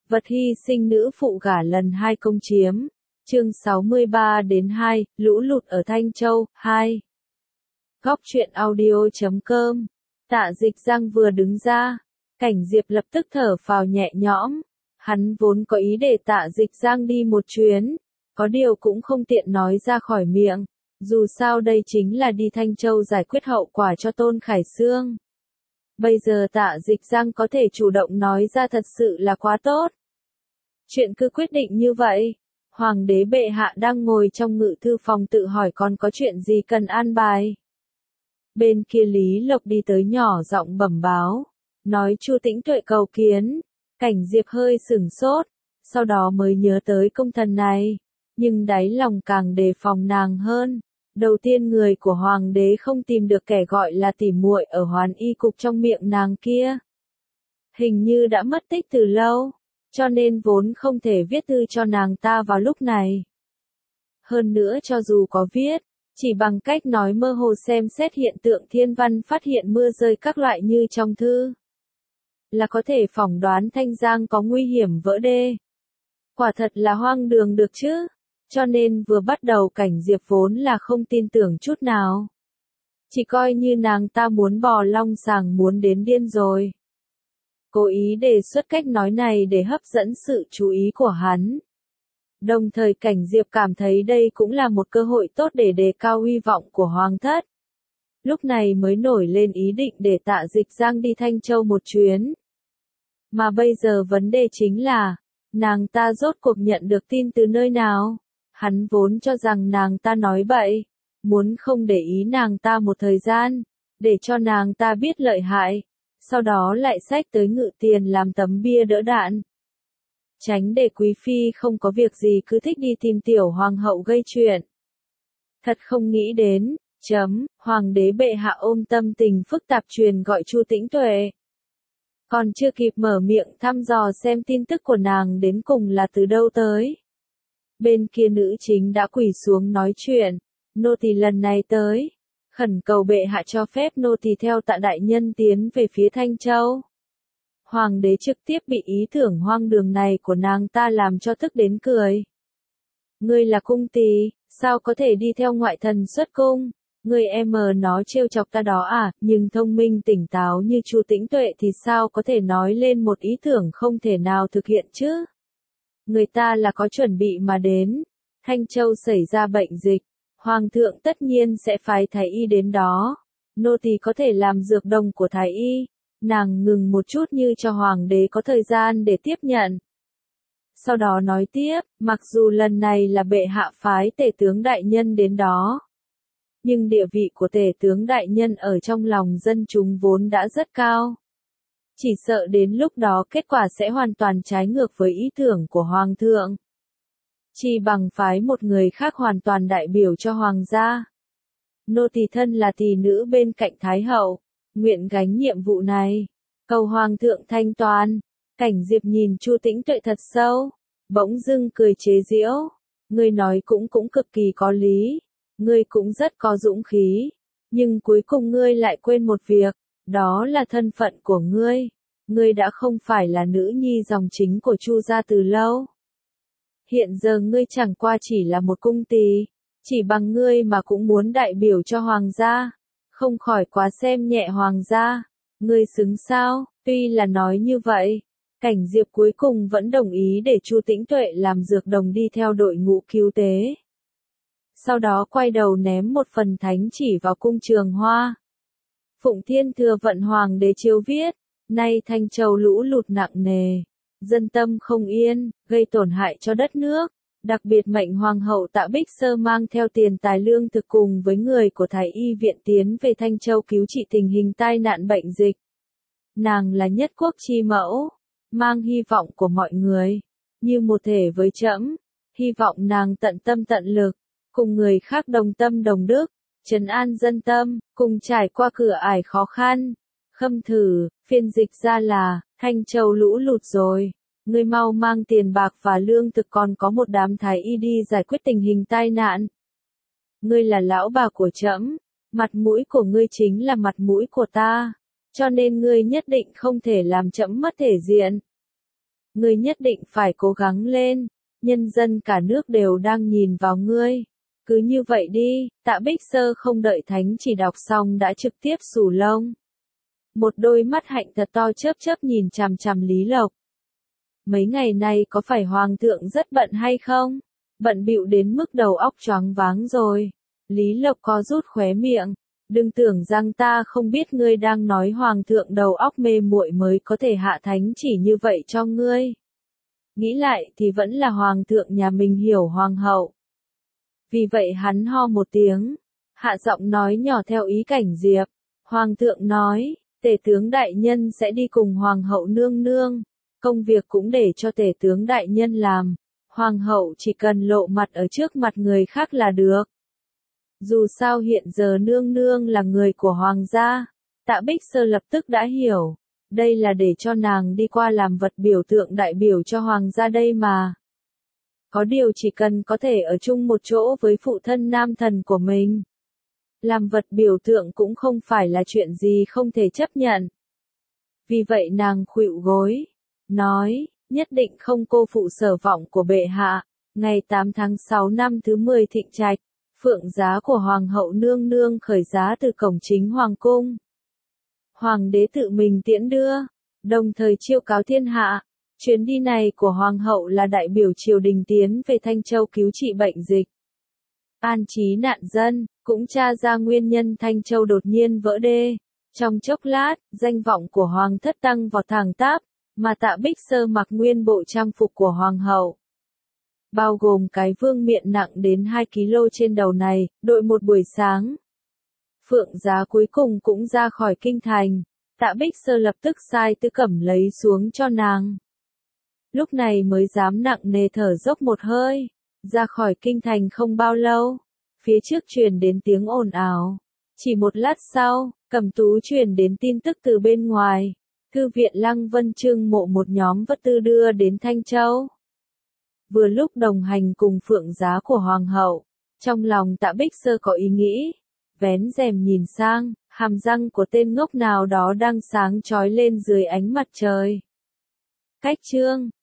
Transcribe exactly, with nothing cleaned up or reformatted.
Vật hy sinh nữ phụ gả lần hai công chiếm. Chương sáu mươi ba đến hai, lũ lụt ở Thanh Châu, hai. Góc truyện audio chấm com. Tạ Dịch Giang vừa đứng ra, Cảnh Diệp lập tức thở phào nhẹ nhõm. Hắn vốn có ý để Tạ Dịch Giang đi một chuyến, có điều cũng không tiện nói ra khỏi miệng. Dù sao đây chính là đi Thanh Châu giải quyết hậu quả cho Tôn Khải Xương. Bây giờ Tạ Dịch Giang có thể chủ động nói ra thật sự là quá tốt. Chuyện cứ quyết định như vậy. Hoàng đế bệ hạ đang ngồi trong ngự thư phòng tự hỏi còn có chuyện gì cần an bài. Bên kia Lý Lộc đi tới nhỏ giọng bẩm báo, nói Chu Tĩnh Tuệ cầu kiến. Cảnh Diệp hơi sửng sốt, sau đó mới nhớ tới công thần này, nhưng đáy lòng càng đề phòng nàng hơn. Đầu tiên người của hoàng đế không tìm được kẻ gọi là tỉ muội ở Hoàn Y cục trong miệng nàng kia. Hình như đã mất tích từ lâu, cho nên vốn không thể viết thư cho nàng ta vào lúc này. Hơn nữa cho dù có viết, chỉ bằng cách nói mơ hồ xem xét hiện tượng thiên văn phát hiện mưa rơi các loại như trong thư, là có thể phỏng đoán Thanh Giang có nguy hiểm vỡ đê. Quả thật là hoang đường được chứ. Cho nên vừa bắt đầu Cảnh Diệp vốn là không tin tưởng chút nào. Chỉ coi như nàng ta muốn bò long sàng muốn đến điên rồi. Cố ý đề xuất cách nói này để hấp dẫn sự chú ý của hắn. Đồng thời Cảnh Diệp cảm thấy đây cũng là một cơ hội tốt để đề cao hy vọng của hoàng thất. Lúc này mới nổi lên ý định để Tạ Dịch Giang đi Thanh Châu một chuyến. Mà bây giờ vấn đề chính là, nàng ta rốt cuộc nhận được tin từ nơi nào? Hắn vốn cho rằng nàng ta nói bậy, muốn không để ý nàng ta một thời gian, để cho nàng ta biết lợi hại, sau đó lại xách tới Ngự Tiền làm tấm bia đỡ đạn. Tránh để quý phi không có việc gì cứ thích đi tìm tiểu hoàng hậu gây chuyện. Thật không nghĩ đến, chấm, hoàng đế bệ hạ ôm tâm tình phức tạp truyền gọi Chu Tĩnh Tuệ. Còn chưa kịp mở miệng thăm dò xem tin tức của nàng đến cùng là từ đâu tới. Bên kia nữ chính đã quỳ xuống nói chuyện, nô tỳ lần này tới, khẩn cầu bệ hạ cho phép nô tỳ theo Tạ đại nhân tiến về phía Thanh Châu. Hoàng đế trực tiếp bị ý tưởng hoang đường này của nàng ta làm cho tức đến cười. Ngươi là cung tỳ, sao có thể đi theo ngoại thần xuất cung? Ngươi em mờ nó trêu chọc ta đó à, nhưng thông minh tỉnh táo như Chu Tĩnh Tuệ thì sao có thể nói lên một ý tưởng không thể nào thực hiện chứ? Người ta là có chuẩn bị mà đến. Thanh Châu xảy ra bệnh dịch, hoàng thượng tất nhiên sẽ phái thái y đến đó. Nô tỳ có thể làm dược đồng của thái y. Nàng ngừng một chút như cho hoàng đế có thời gian để tiếp nhận. Sau đó nói tiếp, mặc dù lần này là bệ hạ phái tể tướng đại nhân đến đó, nhưng địa vị của tể tướng đại nhân ở trong lòng dân chúng vốn đã rất cao. Chỉ sợ đến lúc đó kết quả sẽ hoàn toàn trái ngược với ý tưởng của hoàng thượng. Chỉ bằng phái một người khác hoàn toàn đại biểu cho hoàng gia. Nô tỳ thân là tỳ nữ bên cạnh thái hậu, nguyện gánh nhiệm vụ này, cầu hoàng thượng thanh toán. Cảnh Diệp nhìn Chu Tĩnh Tuệ thật sâu, bỗng dưng cười chế giễu, ngươi nói cũng cũng cực kỳ có lý, ngươi cũng rất có dũng khí, nhưng cuối cùng ngươi lại quên một việc. Đó là thân phận của ngươi. Ngươi đã không phải là nữ nhi dòng chính của Chu gia từ lâu. Hiện giờ ngươi chẳng qua chỉ là một cung tỳ, chỉ bằng ngươi mà cũng muốn đại biểu cho hoàng gia, không khỏi quá xem nhẹ hoàng gia. Ngươi xứng sao? Tuy là nói như vậy, Cảnh Diệp cuối cùng vẫn đồng ý để Chu Tĩnh Tuệ làm dược đồng đi theo đội ngũ cứu tế. Sau đó quay đầu ném một phần thánh chỉ vào cung Trường Hoa. Phụng Thiên Thừa vận hoàng đế chiếu viết, nay Thanh Châu lũ lụt nặng nề, dân tâm không yên, gây tổn hại cho đất nước, đặc biệt mệnh hoàng hậu Tạ Bích Sơ mang theo tiền tài lương thực cùng với người của Thái y viện tiến về Thanh Châu cứu trị tình hình tai nạn bệnh dịch. Nàng là nhất quốc chi mẫu, mang hy vọng của mọi người, như một thể với trẫm, hy vọng nàng tận tâm tận lực, cùng người khác đồng tâm đồng đức, trấn an dân tâm, cùng trải qua cửa ải khó khăn. Khâm thử, phiên dịch ra là, Thanh Châu lũ lụt rồi, ngươi mau mang tiền bạc và lương thực còn có một đám thái y đi giải quyết tình hình tai nạn. Ngươi là lão bà của trẫm, mặt mũi của ngươi chính là mặt mũi của ta, cho nên ngươi nhất định không thể làm trẫm mất thể diện. Ngươi nhất định phải cố gắng lên, nhân dân cả nước đều đang nhìn vào ngươi. Cứ như vậy đi, Tạ Bích Sơ không đợi thánh chỉ đọc xong đã trực tiếp xù lông. Một đôi mắt hạnh thật to chớp chớp nhìn chằm chằm Lý Lộc. Mấy ngày nay có phải Hoàng thượng rất bận hay không? Bận bịu đến mức đầu óc choáng váng rồi. Lý Lộc có rút khóe miệng. Đừng tưởng rằng ta không biết ngươi đang nói Hoàng thượng đầu óc mê muội mới có thể hạ thánh chỉ như vậy cho ngươi. Nghĩ lại thì vẫn là Hoàng thượng nhà mình hiểu Hoàng hậu. Vì vậy hắn ho một tiếng, hạ giọng nói nhỏ theo ý Cảnh Diệp. Hoàng thượng nói, tể tướng đại nhân sẽ đi cùng Hoàng hậu nương nương. Công việc cũng để cho tể tướng đại nhân làm. Hoàng hậu chỉ cần lộ mặt ở trước mặt người khác là được. Dù sao hiện giờ nương nương là người của Hoàng gia. Tạ Bích Sơ lập tức đã hiểu. Đây là để cho nàng đi qua làm vật biểu tượng đại biểu cho Hoàng gia đây mà. Có điều chỉ cần có thể ở chung một chỗ với phụ thân nam thần của mình. Làm vật biểu tượng cũng không phải là chuyện gì không thể chấp nhận. Vì vậy nàng khuỵu gối, nói, nhất định không cô phụ sở vọng của bệ hạ. Ngày tám tháng sáu năm thứ mười Thịnh Trạch, phượng giá của Hoàng hậu nương nương khởi giá từ cổng chính Hoàng cung. Hoàng đế tự mình tiễn đưa, đồng thời chiêu cáo thiên hạ. Chuyến đi này của Hoàng hậu là đại biểu triều đình tiến về Thanh Châu cứu trị bệnh dịch. An trí nạn dân, cũng tra ra nguyên nhân Thanh Châu đột nhiên vỡ đê. Trong chốc lát, danh vọng của Hoàng thất tăng vọt thẳng tắp, mà Tạ Bích Sơ mặc nguyên bộ trang phục của Hoàng hậu. Bao gồm cái vương miện nặng đến hai ki lô trên đầu này, đội một buổi sáng. Phượng giá cuối cùng cũng ra khỏi kinh thành, Tạ Bích Sơ lập tức sai Tư Cẩm lấy xuống cho nàng. Lúc này mới dám nặng nề thở dốc một hơi, ra khỏi kinh thành không bao lâu, phía trước truyền đến tiếng ồn ào. Chỉ một lát sau, Cẩm Tú truyền đến tin tức từ bên ngoài, thư viện Lăng Vân trưng mộ một nhóm vật tư đưa đến Thanh Châu. Vừa lúc đồng hành cùng phượng giá của Hoàng hậu, trong lòng Tạ Bích Sơ có ý nghĩ, vén rèm nhìn sang, hàm răng của tên ngốc nào đó đang sáng chói lên dưới ánh mặt trời. Cách chương